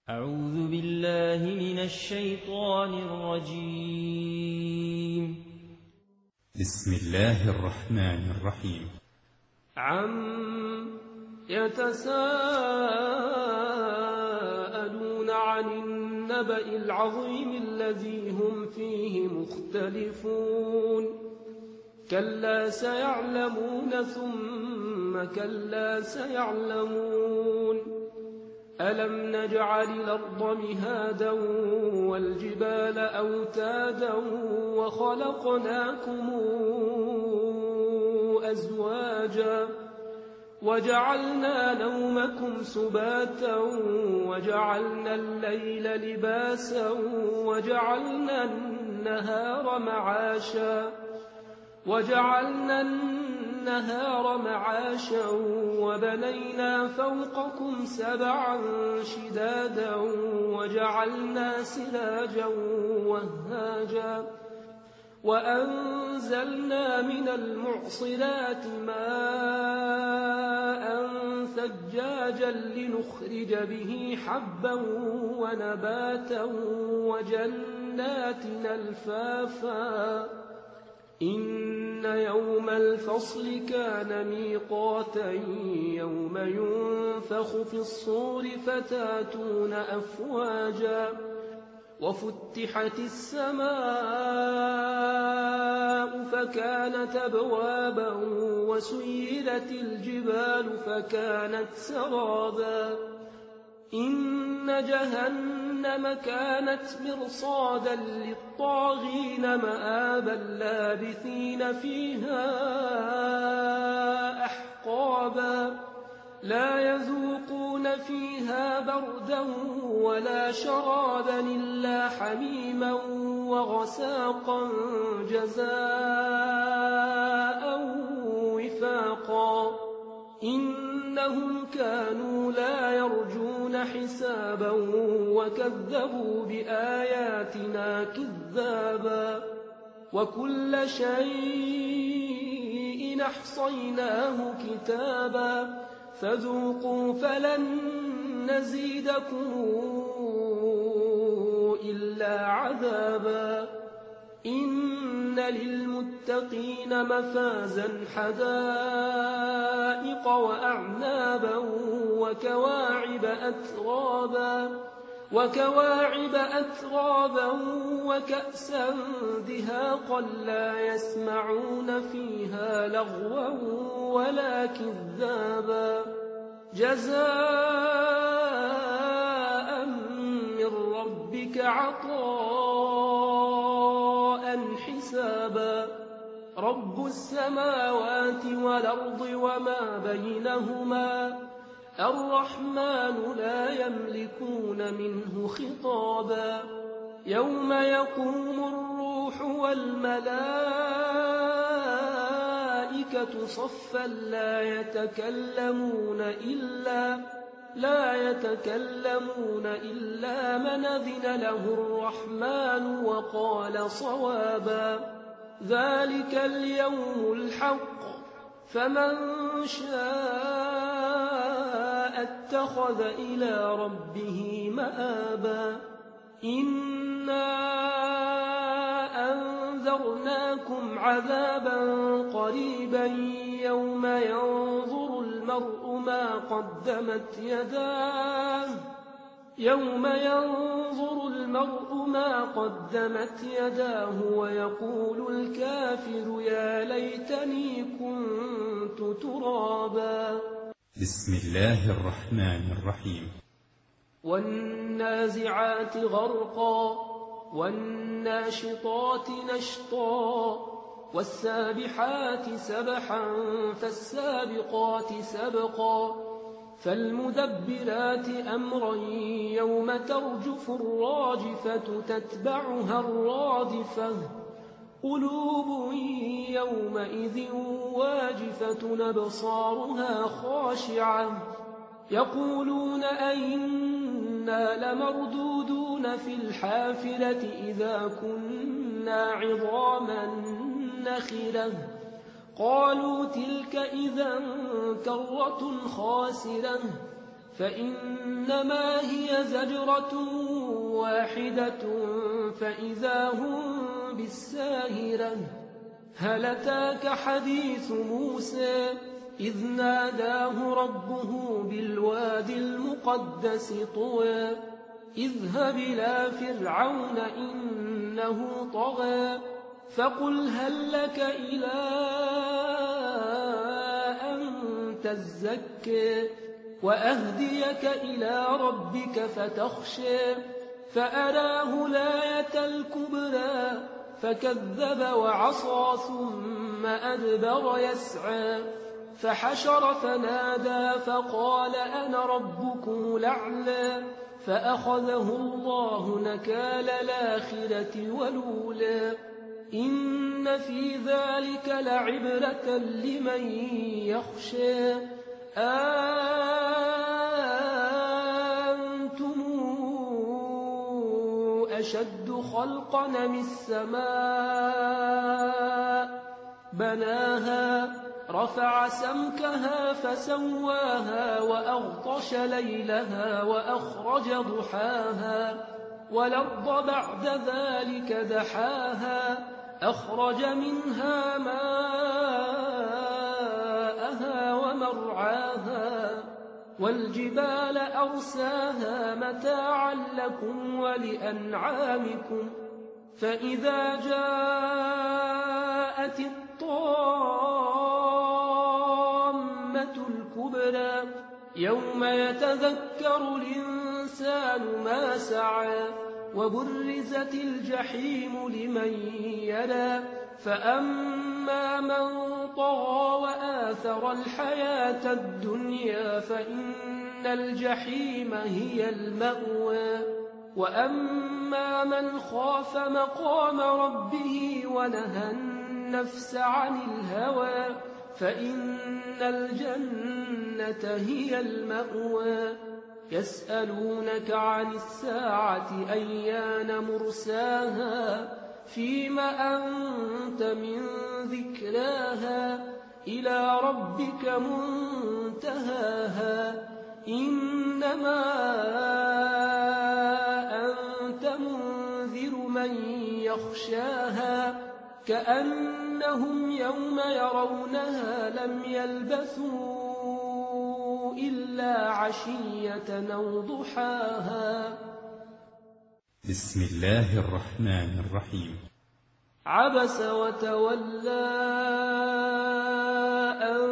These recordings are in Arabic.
أعوذ بالله من الشيطان الرجيم. بسم الله الرحمن الرحيم. عم يتساءلون عن النبأ العظيم الذي هم فيه مختلفون كلا سيعلمون ثم كلا سيعلمون ألم نجعل الأرض مهادا والجبال أوتادا وخلقناكم أزواجا وجعلنا نومكم سباتا وجعلنا الليل لباسا وجعلنا النهار معاشا وبنينا فوقكم سبعا شدادا وجعلنا سراجا وهاجا وأنزلنا من المعصرات ماء ثجاجا لنخرج به حبا ونباتا وجنات ألفافا إن يوم الفصل كان ميقاتا يوم ينفخ في الصور فتاتون أفواجا وفتحت السماء فكانت أبوابا وسيرت الجبال فكانت سرابا إن جهنم كانت مرصادا للطاغين مآبا لابثين فيها أحقابا لا يذوقون فيها بردا ولا شرابا إلا حميما وغساقا جزاء وفاقا إنهم كانوا لا يرجون حسابا وكذبوا بآياتنا كذابا وكل شيء أحصيناه كتابا فذوقوا فلن نزيدكم إلا عذابا إن للمتقين مفازا حدائق وأعنابا وكواعب أترابا وكأسا دهاقا لا يسمعون فيها لغوا ولا كذابا جزاء من ربك عطاء حسابا رب السماوات والأرض وما بينهما الرحمن لا يملكون منه خطابا يوم يقوم الروح والملائكة صفا لا يتكلمون إلا من أذن له الرحمن وقال صوابا ذلك اليوم الحق فمن شاء اتخذ إلى ربه مآبا إنا أنذرناكم عذابا قريبا يوم ينظر المرء ما قدمت يداه ويقول الكافر يا ليتني كنت ترابا بسم الله الرحمن الرحيم. والنازعات غرقا والناشطات نشطا والسابحات سبحا فالسابقات سبقا فالمدبرات أمرا يوم ترجف الراجفة تتبعها الرادفة قلوب يومئذ واجفة أبصارها خاشعة يقولون أئنا لمردودون في الحافرة إذا كنا عظاما نخرة قالوا تلك إذا كرة خاسرة فإنما هي زجرة واحدة فإذا هم بالساهرة. هل أتاك حديث موسى إذ ناداه ربه بالوادي المقدس طوى اذهب إلى فرعون إنه طغى فقل هل لك إلى أن تزكى وأهديك إلى ربك فتخشى فأراه الآية الكبرى فكذب وعصى ثم أدبر يسعى فحشر فنادى فقال أنا ربكم الأعلى فأخذه الله نكال الآخرة والأولى إن في ذلك لعبرة لمن يخشى أنتم أشد خلقا من السماء بناها رفع سمكها فسواها وأغطش ليلها وأخرج ضحاها والأرض بعد ذلك دحاها أخرج منها ماءها ومرعاها والجبال أرساها متاعا لكم ولأنعامكم فإذا جاءت الطامة الكبرى يوم يتذكر الإنسان ما سعى وبرزت الجحيم لمن يرى فأما من طغى وآثر الحياة الدنيا فإن الجحيم هي المأوى وأما من خاف مقام ربه ونهى النفس عن الهوى فإن الجنة هي المأوى يسألونك عن الساعة أيان مرساها فيم أنت من ذكراها إلى ربك منتهاها إنما أنت منذر من يخشاها كأنهم يوم يرونها لم يلبثوا إلا عشية أو ضحاها. بسم الله الرحمن الرحيم. عبس وتولى أن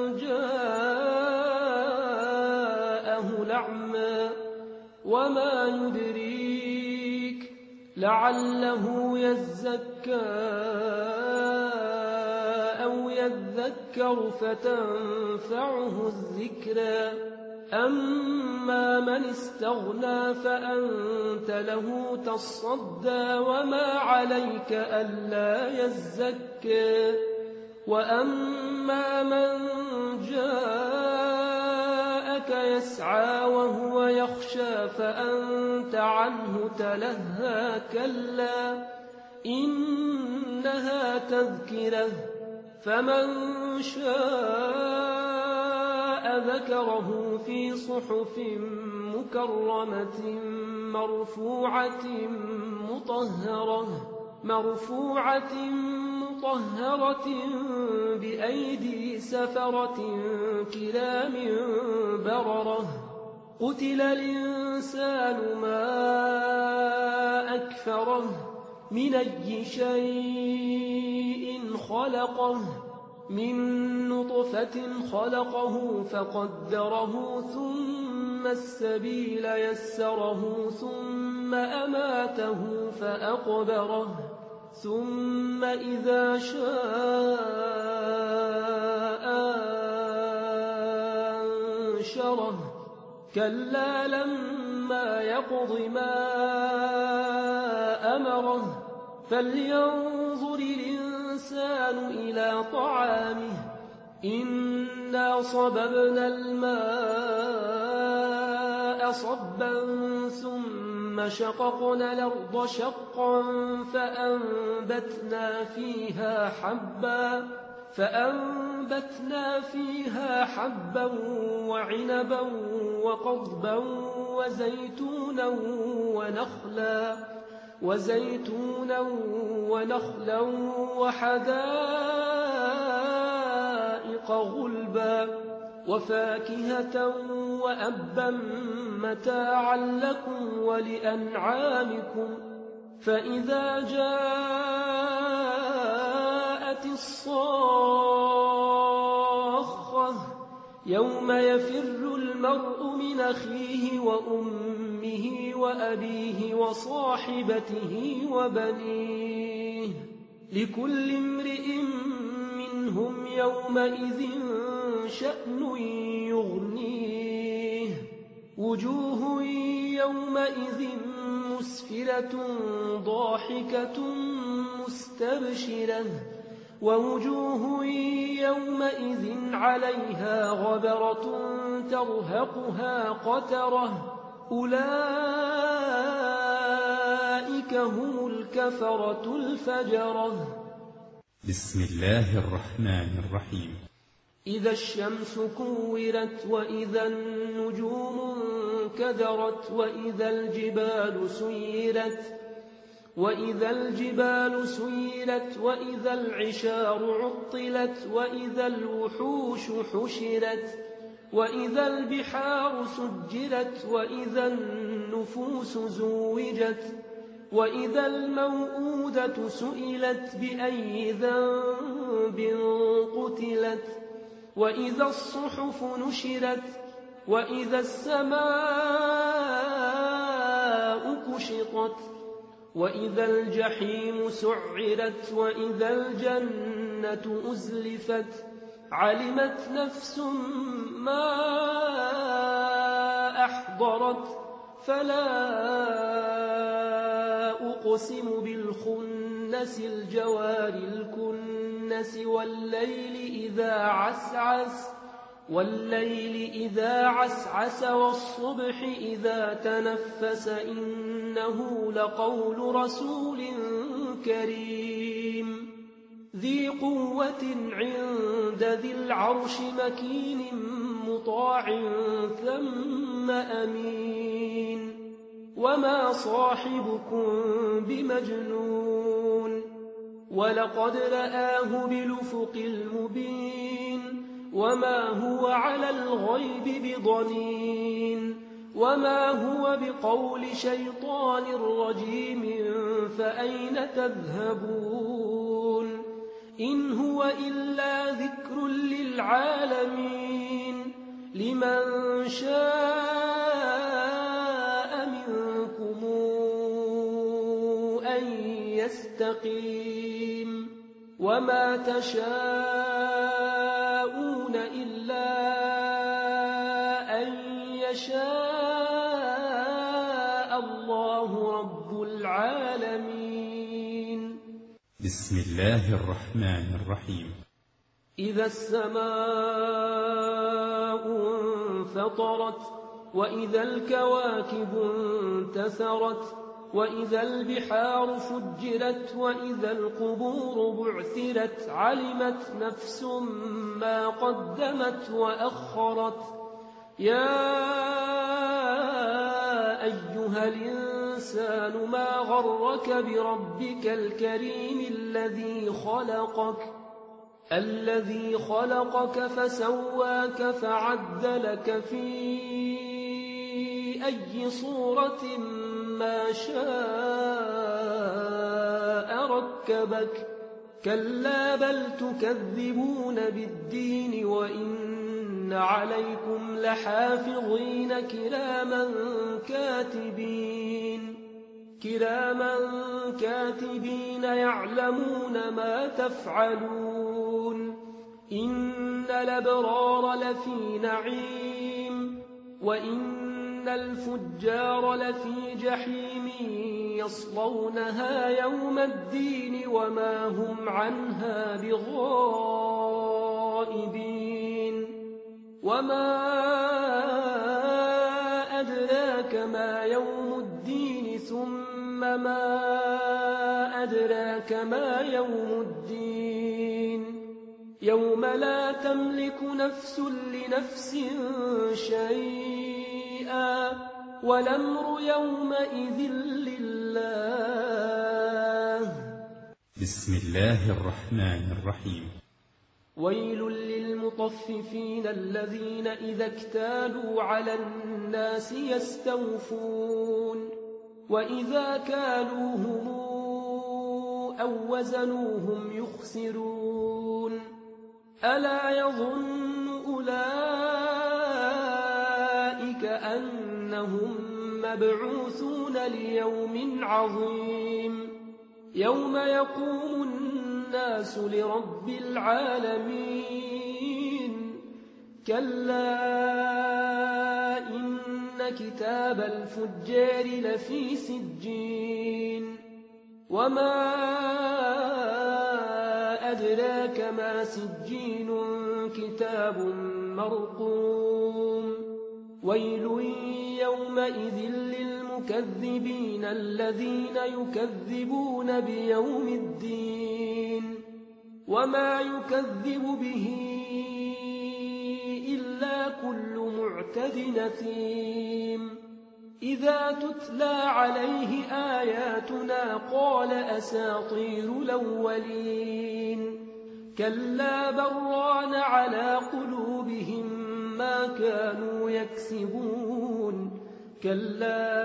جاءه الأعمى وما يدريك لعله يزكى أو يذكر فتنفعه الذكرى أما من استغنى فأنت له تصدى وما عليك ألا يزكى وأما من جاءك يسعى وهو يخشى فأنت عنه تلهى كلا إنها تذكرة فمن شاء ذكره في صحف مكرمة مرفوعة مطهرة بأيدي سفرة كرام بررة قتل الإنسان ما أكفره من أي شيء خلقه من نطفة خلقه فقدره ثم السبيل يسره ثم أماته فأقبره ثم إذا شاء أنشره كلا لما يقض ما أمره فلينظر الإنسان إلى طعامه إنا صببنا الماء صبا ثم شققنا الأرض شقا فأنبتنا فيها حبا فأنبتنا فيها حبا وعنبا وقضبا وزيتونا ونخلا وحدائق غلبا وفاكهة وأبا متاعا لكم ولأنعامكم. فإذا جاءت الصاخة يوم يفر المرء من أخيه وأمه وأبيه وصاحبته وبنيه لكل امرئ منهم يومئذ شأن يغنيه. وجوه يومئذ مسفرة ضاحكة مستبشرة ووجوه يومئذ عليها غبرة ترهقها قترة أولئك هم الكفرة الفجرة. بسم الله الرحمن الرحيم. إذا الشمس كورت وإذا النجوم انكدرت وإذا الجبال سيرت وإذا العشار عطلت وإذا الوحوش حشرت وإذا البحار سجرت وإذا النفوس زوجت وإذا الموءودة سئلت بأي ذنب قتلت وإذا الصحف نشرت وإذا السماء كشطت وإذا الجحيم سعرت وإذا الجنة أزلفت علمت نفس ما أحضرت. فلا أقسم بالخنس الجوار الكنس والليل إذا عسعس والصبح إذا تنفس إنه لقول رسول كريم ذي قوة عند ذي العرش مكين مطاع ثم أمين. وما صاحبكم بمجنون ولقد رآه بالأفق المبين وما هو على الغيب بضنين وما هو بقول شيطان رجيم فأين تذهبون إن هو إلا ذكر للعالمين لمن شاء منكم أن يستقيم وما تشاءون إلا أن يشاء الله رب العالمين. بسم الله الرحمن الرحيم. إذا السماء انفطرت وإذا الكواكب انتثرت وإذا البحار فجرت وإذا القبور بعثرت علمت نفس ما قدمت وأخرت. يا أيها الإنسان ما غرك بربك الكريم الذي خلقك فسواك فعدلك في أي صورة ما شاء ركبك. كلا بل تكذبون بالدين وإن عليكم لحافظين كراما كاتبين يعلمون ما تفعلون. إن الأبرار لفي نعيم وإن الفجار لفي جحيم يصلونها يوم الدين وما هم عنها بغائبين. وما أدراك ما يوم الدين ثم ما أدراك ما يوم الدين يوم لا تملك نفس لنفس شيئا والأمر يومئذ لله. بسم الله الرحمن الرحيم. ويل للمطففين الذين إذا اكتالوا على الناس يستوفون وإذا كالوهم أو وزنوهم يخسرون. ألا يظن أولئك أنهم مبعوثون ليوم عظيم يوم يقوم الناس لرب العالمين. كلا إن كتاب الفجار لفي سجين. وما أدراك ما سجين كتاب مرقوم. ويل يومئذ للمكذبين الذين يكذبون بيوم الدين. وما يكذب به إلا كل معتد أثيم. إذا تتلى عليه آياتنا قال أساطير الأولين. كلا بران على قلوبهم ما كانوا يكسبون. كلا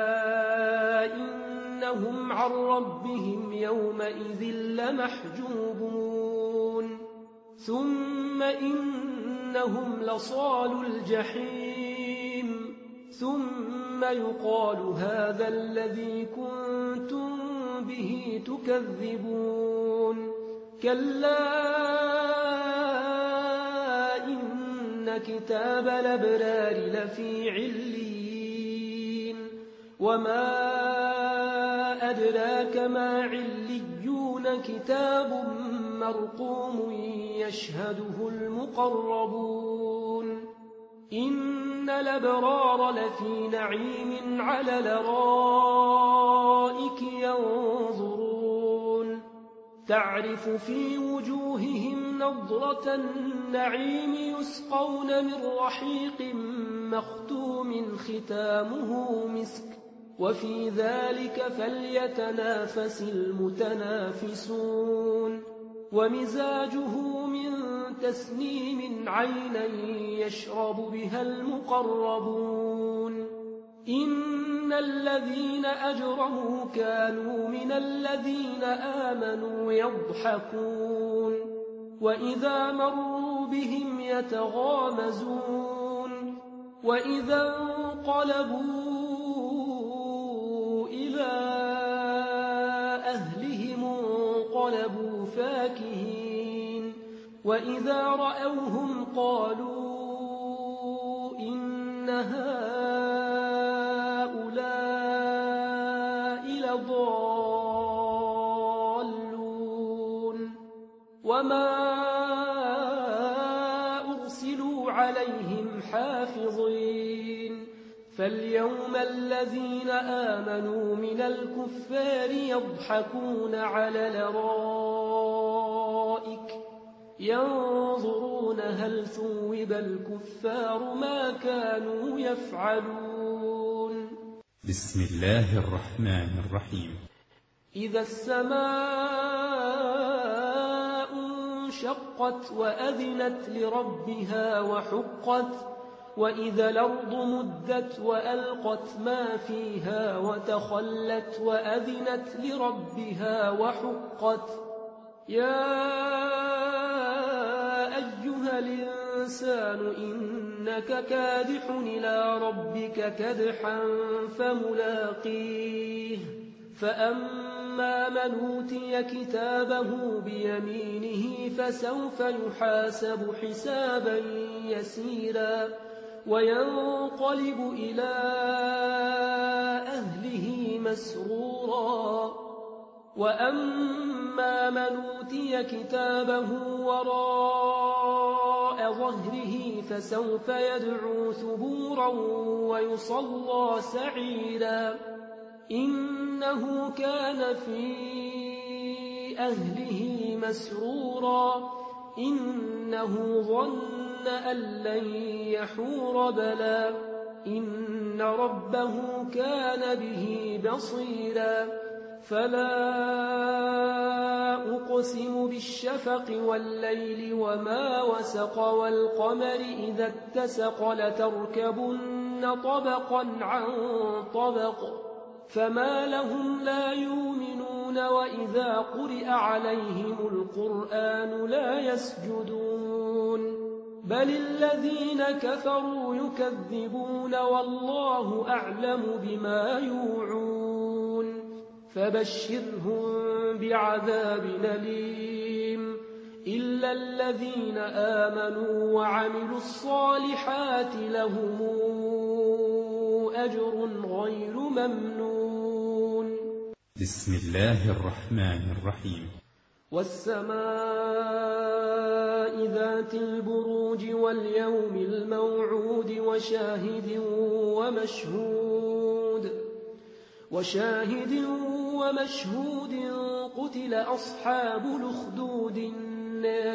إنهم عن ربهم يومئذ لمحجوبون. ثم إنهم لصالوا الجحيم. ثم يقال هذا الذي كنتم به تكذبون. كلا إن كتاب الأبرار لفي عليين. وما أدراك ما عليون. كتاب مرقوم يشهده المقربون. إن الأبرار لفي نعيم على الأرائك ينظرون. تعرف في وجوههم نضرة النعيم. يسقون من رحيق مختوم ختامه مسك. وفي ذلك فليتنافس المتنافسون. ومزاجه من تسنيم. عينا يشرب بها المقربون. إن الذين أجرموا كانوا من الذين آمنوا يضحكون. وإذا مروا بهم يتغامزون. وإذا انقلبوا إلى أهلهم انقلبوا فاكهين. وإذا رأوهم قالوا إن هؤلاء لضالون. وما أرسلوا عليهم حافظين. فاليوم الذين آمنوا من الكفار يضحكون على الأرائك ينظرون هل ثوب الكفار ما كانوا يفعلون. بسم الله الرحمن الرحيم. إذا السماء انشقت وأذنت لربها وحقت. وإذا الأرض مدت وألقت ما فيها وتخلت وأذنت لربها وحقت. يا أيها الإنسان إنك كادح إلى ربك كدحا فملاقيه. فأما من أوتي كتابه بيمينه فسوف يحاسب حسابا يسيرا وينقلب إلى أهله مسرورا. وأما من أوتي كتابه وراء ظهره فسوف يدعو ثبورا ويصلى سعيرا. إنه كان في أهله مسرورا. إنه ظن أن لن يحور بلى إن ربه كان به بصيرا فلا أقسم بالشفق والليل وما وسق والقمر إذا اتسق لتركبن طبقا عن طبق فما لهم لا يؤمنون وإذا قرئ عليهم القرآن لا يسجدون بل الذين كفروا يكذبون والله أعلم بما يوعون فبشرهم بعذاب أليم إلا الذين آمنوا وعملوا الصالحات لهم أجر غير ممنون. بسم الله الرحمن الرحيم. والسماء ذات البروج واليوم الموعود وشاهد ومشهود قتل أصحاب الأخدود النار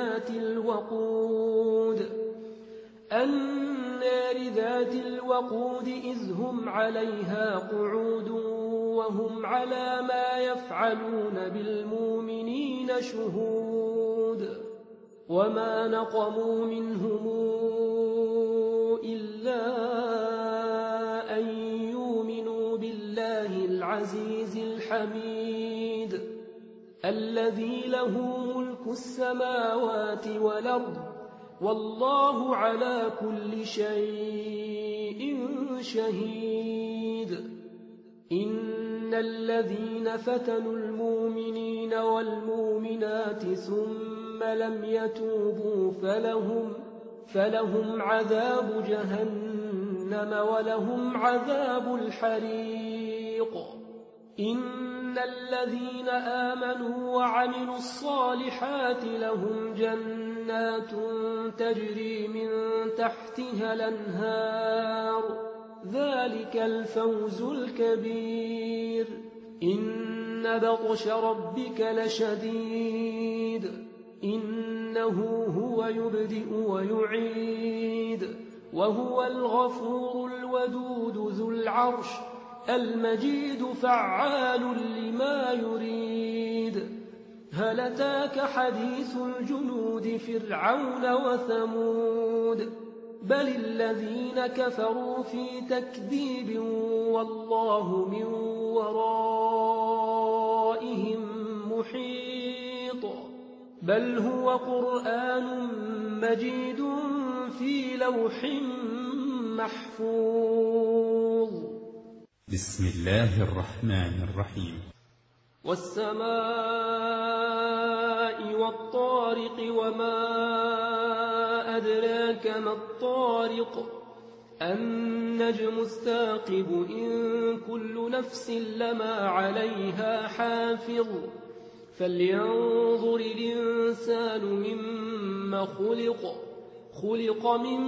ذات الوقود إذ هم عليها قعود وهم على ما يفعلون بالمؤمنين شهود وما نقموا منهم إلا أن يؤمنوا بالله العزيز الحميد الذي له ملك السماوات والأرض والله على كل شيء شهيد. إن الذين فتنوا المؤمنين والمؤمنات ثم لم يتوبوا فلهم عذاب جهنم ولهم عذاب الحريق. إن الذين آمنوا وعملوا الصالحات لهم جنات تجري من تحتها الأنهار ذلك الفوز الكبير. إن بطش ربك لشديد إنه هو يبدئ ويعيد وهو الغفور الودود ذو العرش المجيد فعال لما يريد. هل أتاك حديث الجنود فرعون وثمود بل الذين كفروا في تكذيب والله من ورائهم محيط. بل هو قرآن مجيد في لوح محفوظ. بسم الله الرحمن الرحيم. والسماء والطارق وما أدراك ما الطارق النجم الثاقب إن كل نفس لما عليها حافظ. فلينظر الإنسان مما خلق من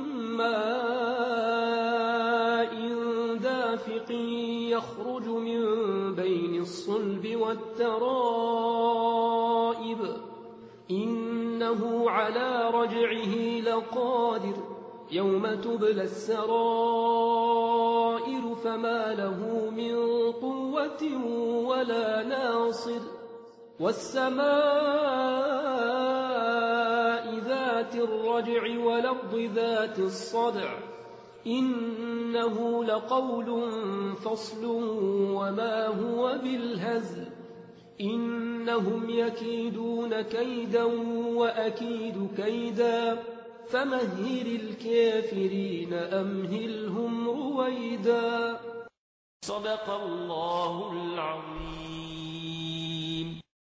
ماء دافق يخرج من بين الصلب والترائب إنه على رجعه لقادر يوم تبلى السرائر فما له من قوة ولا ناصر. والسماء ذات الرجع والأرض ذات الصدع إنه لقول فصل وما هو بالهزل. إنهم يكيدون كيدا وأكيد كيدا فمهل الكافرين أمهلهم رويدا. صدق الله العظيم.